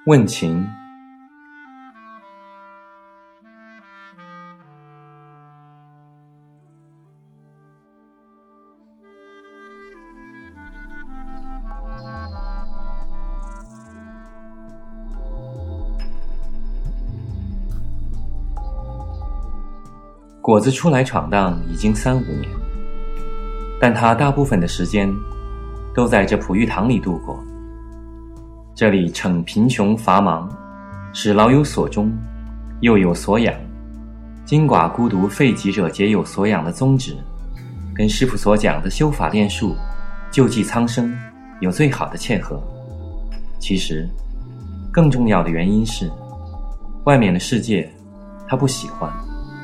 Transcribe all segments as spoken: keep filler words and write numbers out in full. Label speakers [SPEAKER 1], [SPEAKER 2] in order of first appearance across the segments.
[SPEAKER 1] 问情。果子出来闯荡已经三五年，但他大部分的时间都在这璞玉堂里度过。这里惩贫穷乏忙，使老有所终，幼有所养，今寡孤独废疾者皆有所养的宗旨，跟师父所讲的修法练术、救济苍生有最好的切合。其实更重要的原因是，外面的世界他不喜欢。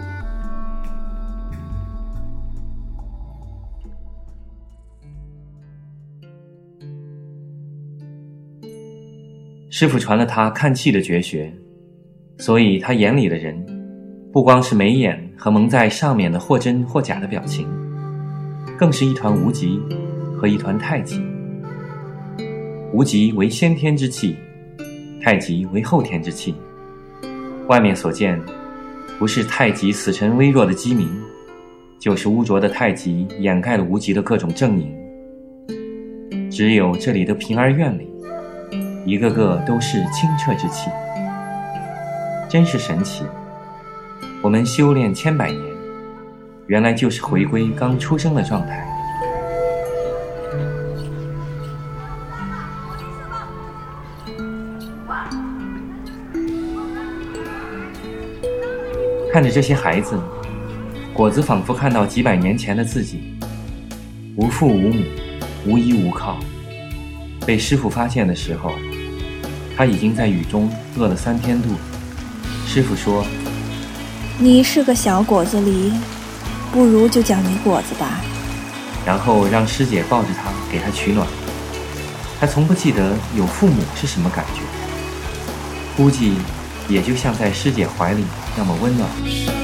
[SPEAKER 1] 师父传了他看气的绝学，所以他眼里的人不光是眉眼和蒙在上面的或真或假的表情，更是一团无极和一团太极。无极为先天之气，太极为后天之气。外面所见不是太极死沉微弱的机鸣，就是污浊的太极掩盖了无极的各种狰狞。只有这里的平儿院里，一个个都是清澈之气，真是神奇。我们修炼千百年，原来就是回归刚出生的状态。看着这些孩子，果子仿佛看到几百年前的自己，无父无母，无依无靠。被师父发现的时候，他已经在雨中饿了三天肚。师父说，
[SPEAKER 2] 你是个小果子狸，不如就叫你果子吧。
[SPEAKER 1] 然后让师姐抱着他给他取暖。他从不记得有父母是什么感觉，估计也就像在师姐怀里那么温暖。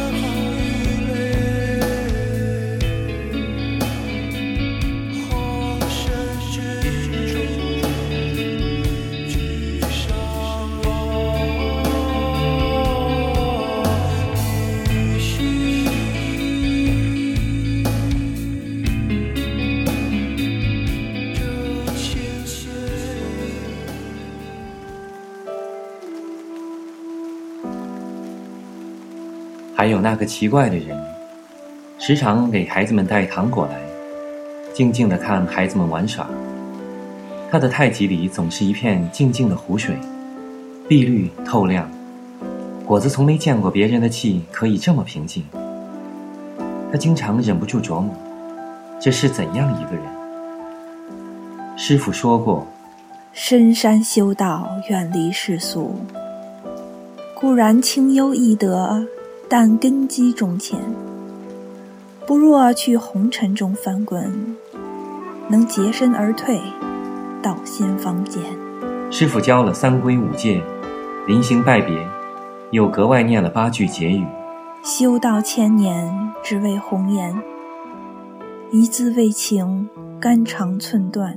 [SPEAKER 1] 还有那个奇怪的人，时常给孩子们带糖果来，静静地看孩子们玩耍。他的太极里总是一片静静的湖水，碧绿透亮。果子从没见过别人的气可以这么平静。他经常忍不住琢磨，这是怎样一个人。师父说过，
[SPEAKER 2] 深山修道，远离世俗，固然清幽易得，但根基重浅，不若去红尘中翻滚，能洁身而退，到仙方见。
[SPEAKER 1] 师父教了三规五戒，临行拜别，又格外念了八句结语。
[SPEAKER 2] 修道千年，只为红颜，一字为情，肝肠寸断。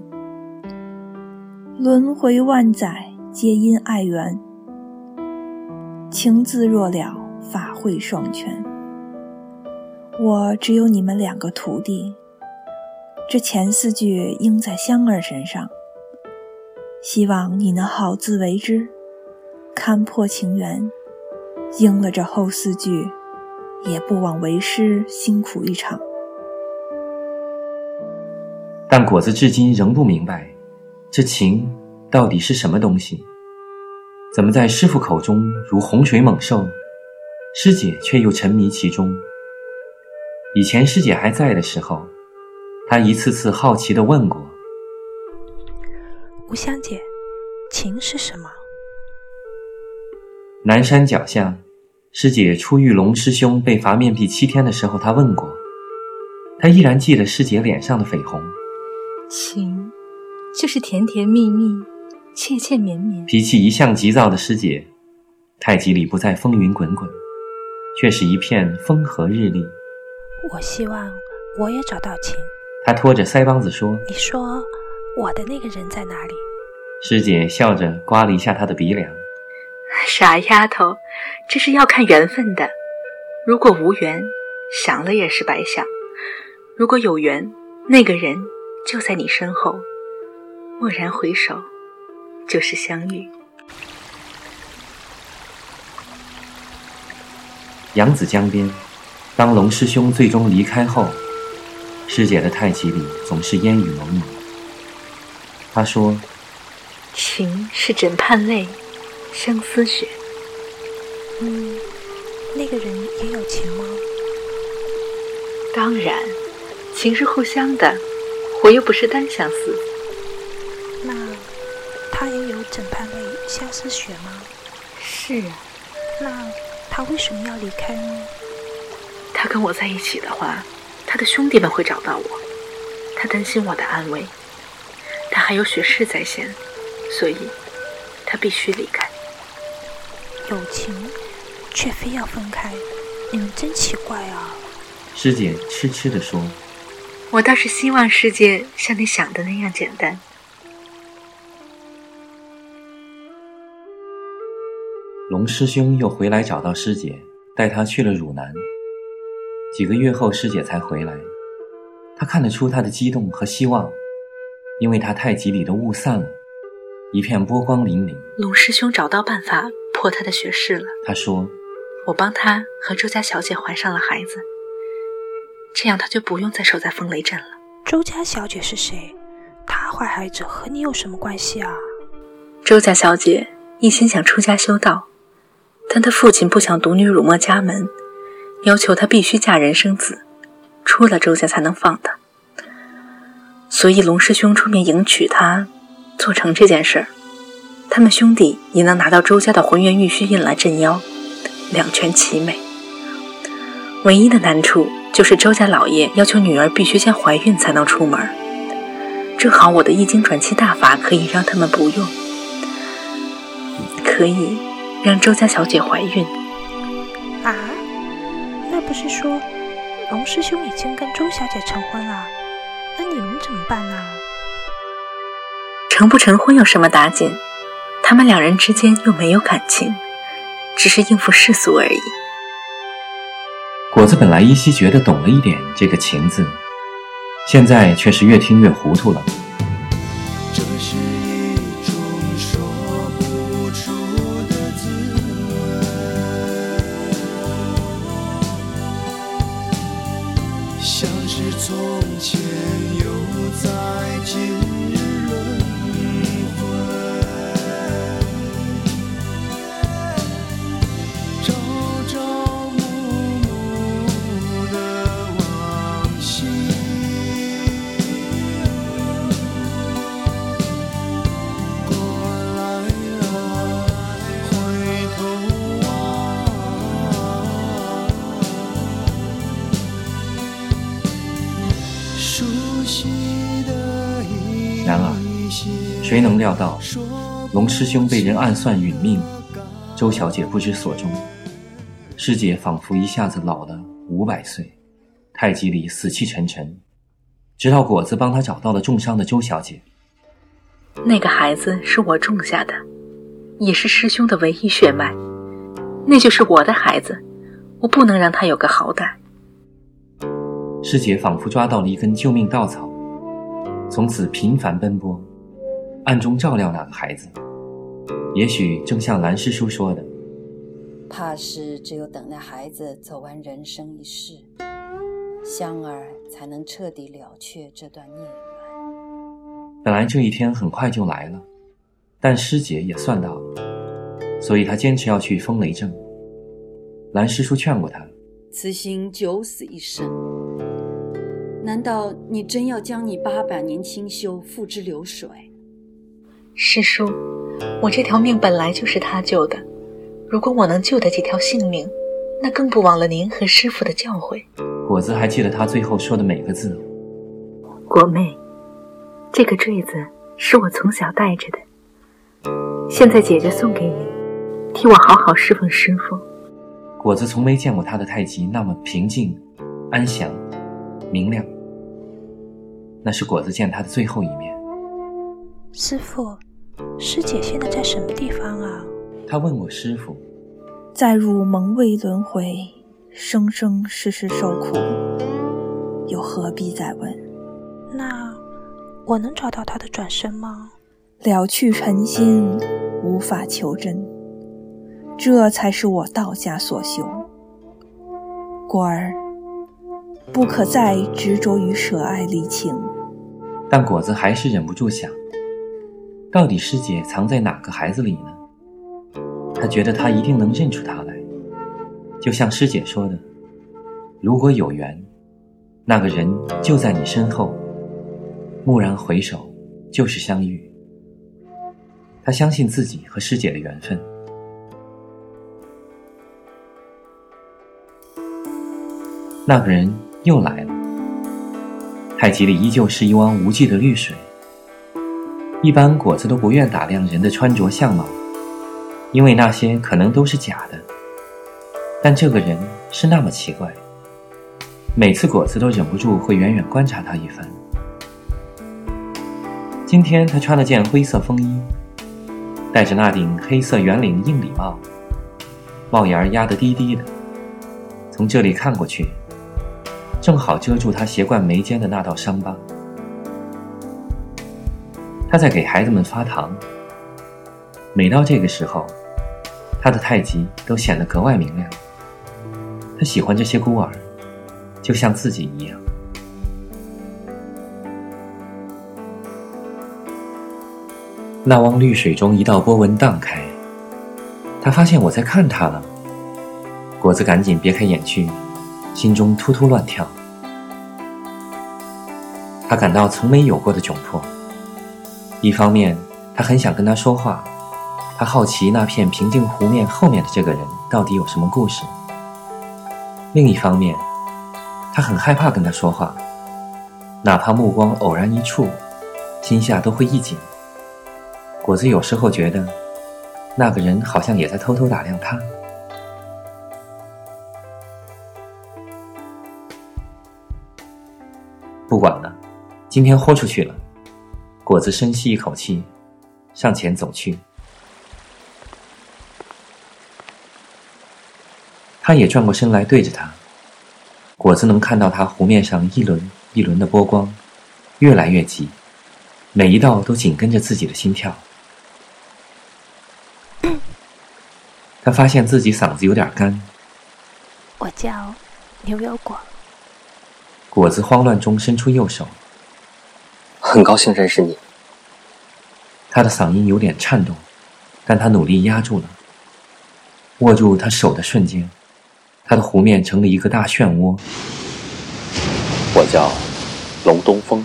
[SPEAKER 2] 轮回万载，皆因爱缘，情字若了，法会双全。我只有你们两个徒弟，这前四句应在香儿身上，希望你能好自为之，看破情缘，应了这后四句，也不枉为师辛苦一场。
[SPEAKER 1] 但果子至今仍不明白，这情到底是什么东西？怎么在师父口中如洪水猛兽，师姐却又沉迷其中？以前师姐还在的时候，她一次次好奇地问过，
[SPEAKER 3] 无香姐，情是什么？
[SPEAKER 1] 南山脚下，师姐出玉龙师兄被罚面壁七天的时候，她问过。她依然记得师姐脸上的绯红。
[SPEAKER 4] 情就是甜甜蜜蜜，切切绵绵。
[SPEAKER 1] 脾气一向急躁的师姐，太极里不再风云滚滚，却是一片风和日丽。
[SPEAKER 3] 我希望我也找到情。
[SPEAKER 1] 她拖着腮帮子说，
[SPEAKER 3] 你说我的那个人在哪里？
[SPEAKER 1] 师姐笑着刮了一下她的鼻梁，
[SPEAKER 5] 傻丫头，这是要看缘分的。如果无缘，想了也是白想；如果有缘，那个人就在你身后，蓦然回首，就是相遇。
[SPEAKER 1] 扬子江边，当龙师兄最终离开后，师姐的太极里总是烟雨蒙蒙。她说，
[SPEAKER 5] 情是枕畔泪，相思雪。
[SPEAKER 3] 嗯，那个人也有情吗？
[SPEAKER 5] 当然，情是互相的，我又不是单相思。
[SPEAKER 3] 那他也有枕畔泪相思雪吗？
[SPEAKER 5] 是啊。
[SPEAKER 3] 那他为什么要离开呢？
[SPEAKER 5] 他跟我在一起的话，他的兄弟们会找到我，他担心我的安危，他还有雪誓在先，所以他必须离开。
[SPEAKER 3] 有情却非要分开，你们真奇怪啊。
[SPEAKER 1] 师姐痴痴地说，
[SPEAKER 5] 我倒是希望世界像你想的那样简单。
[SPEAKER 1] 龙师兄又回来找到师姐，带她去了汝南。几个月后师姐才回来，他看得出她的激动和希望，因为她太极里的雾散了，一片波光粼粼。
[SPEAKER 5] 龙师兄找到办法破他的学誓了。
[SPEAKER 1] 他说，
[SPEAKER 5] 我帮他和周家小姐怀上了孩子，这样他就不用再守在风雷镇了。
[SPEAKER 3] 周家小姐是谁？她怀孩子和你有什么关系啊？
[SPEAKER 5] 周家小姐一心想出家修道，但她父亲不想独女辱没家门，要求她必须嫁人生子，出了周家才能放她。所以龙师兄出面迎娶她，做成这件事儿，他们兄弟也能拿到周家的浑元玉虚印来镇妖，两全其美。唯一的难处就是周家老爷要求女儿必须先怀孕才能出门，正好我的易经转期大法可以让他们不用，可以让周家小姐怀孕。
[SPEAKER 3] 啊？那不是说龙师兄已经跟周小姐成婚了？那你们怎么办呢？
[SPEAKER 5] 成不成婚有什么打紧？他们两人之间又没有感情，只是应付世俗而已。
[SPEAKER 1] 果子本来依稀觉得懂了一点这个情字，现在却是越听越糊涂了。
[SPEAKER 6] 这是一种说不出的滋味，像是从前又在今日轮回，朝朝暮暮的往昔，过来了回头望，熟悉的一
[SPEAKER 1] 然而谁能料到龙师兄被人暗算殒命，周小姐不知所终，师姐仿佛一下子老了五百岁，太极里死气沉沉，直到果子帮她找到了重伤的周小姐。
[SPEAKER 5] 那个孩子是我种下的，也是师兄的唯一血脉，那就是我的孩子，我不能让他有个好歹。
[SPEAKER 1] 师姐仿佛抓到了一根救命稻草，从此频繁奔波，暗中照料那个孩子。也许正像蓝师叔说的，
[SPEAKER 7] 怕是只有等那孩子走完人生一世，香儿才能彻底了却这段孽缘。
[SPEAKER 1] 本来这一天很快就来了，但师姐也算到了，所以她坚持要去风雷镇。蓝师叔劝过她，
[SPEAKER 7] 此行九死一生，难道你真要将你八百年清修付之流水？
[SPEAKER 5] 师叔，我这条命本来就是他救的，如果我能救得几条性命，那更不忘了您和师父的教诲。
[SPEAKER 1] 果子还记得他最后说的每个字。
[SPEAKER 5] 果妹，这个坠子是我从小带着的，现在姐姐送给你，替我好好侍奉师父。
[SPEAKER 1] 果子从没见过他的太极那么平静、安详、明亮，那是果子见他的最后一面。
[SPEAKER 3] 师父，师姐现在在什么地方啊？
[SPEAKER 1] 他问我师父，
[SPEAKER 2] 再入蒙昧轮回，生生世世受苦，又何必再问？
[SPEAKER 3] 那我能找到他的转身吗？
[SPEAKER 2] 了去尘心，无法求真，这才是我道家所修。果儿，不可再执着于舍爱离情。
[SPEAKER 1] 但果子还是忍不住想，到底师姐藏在哪个孩子里呢？他觉得他一定能认出他来，就像师姐说的，如果有缘，那个人就在你身后，蓦然回首，就是相遇。他相信自己和师姐的缘分。那个人又来了，太极里依旧是一汪无际的绿水。一般果子都不愿打量人的穿着相貌，因为那些可能都是假的，但这个人是那么奇怪，每次果子都忍不住会远远观察他一番。今天他穿了件灰色风衣，戴着那顶黑色圆领硬礼帽，帽檐压得低低的，从这里看过去，正好遮住他斜冠眉间的那道伤疤。他在给孩子们发糖，每到这个时候，他的太极都显得格外明亮。他喜欢这些孤儿，就像自己一样。那汪绿水中一道波纹荡开，他发现我在看他了。果子赶紧别开眼去，心中突突乱跳。他感到从没有过的窘迫，一方面他很想跟他说话，他好奇那片平静湖面后面的这个人到底有什么故事；另一方面他很害怕跟他说话，哪怕目光偶然一触，心下都会一紧。果子有时候觉得那个人好像也在偷偷打量他。不管了，今天豁出去了。果子深吸一口气，向前走去。他也转过身来对着他。果子能看到他湖面上一轮一轮的波光，越来越急，每一道都紧跟着自己的心跳。他发现自己嗓子有点干。
[SPEAKER 3] 我叫牛油果。
[SPEAKER 1] 果子慌乱中伸出右手。
[SPEAKER 8] 很高兴认识你。
[SPEAKER 1] 他的嗓音有点颤动，但他努力压住了。握住他手的瞬间，他的湖面成了一个大漩涡。
[SPEAKER 8] 我叫龙东风。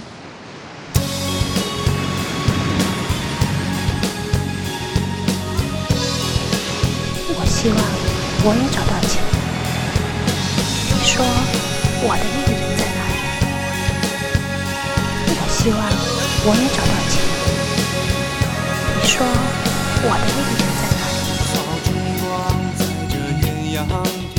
[SPEAKER 3] 我希望我也找到情人。你说我的那个人在哪里？我希望我也找到情人。你说我的那个人在哪里？
[SPEAKER 6] 早晨光在这艳阳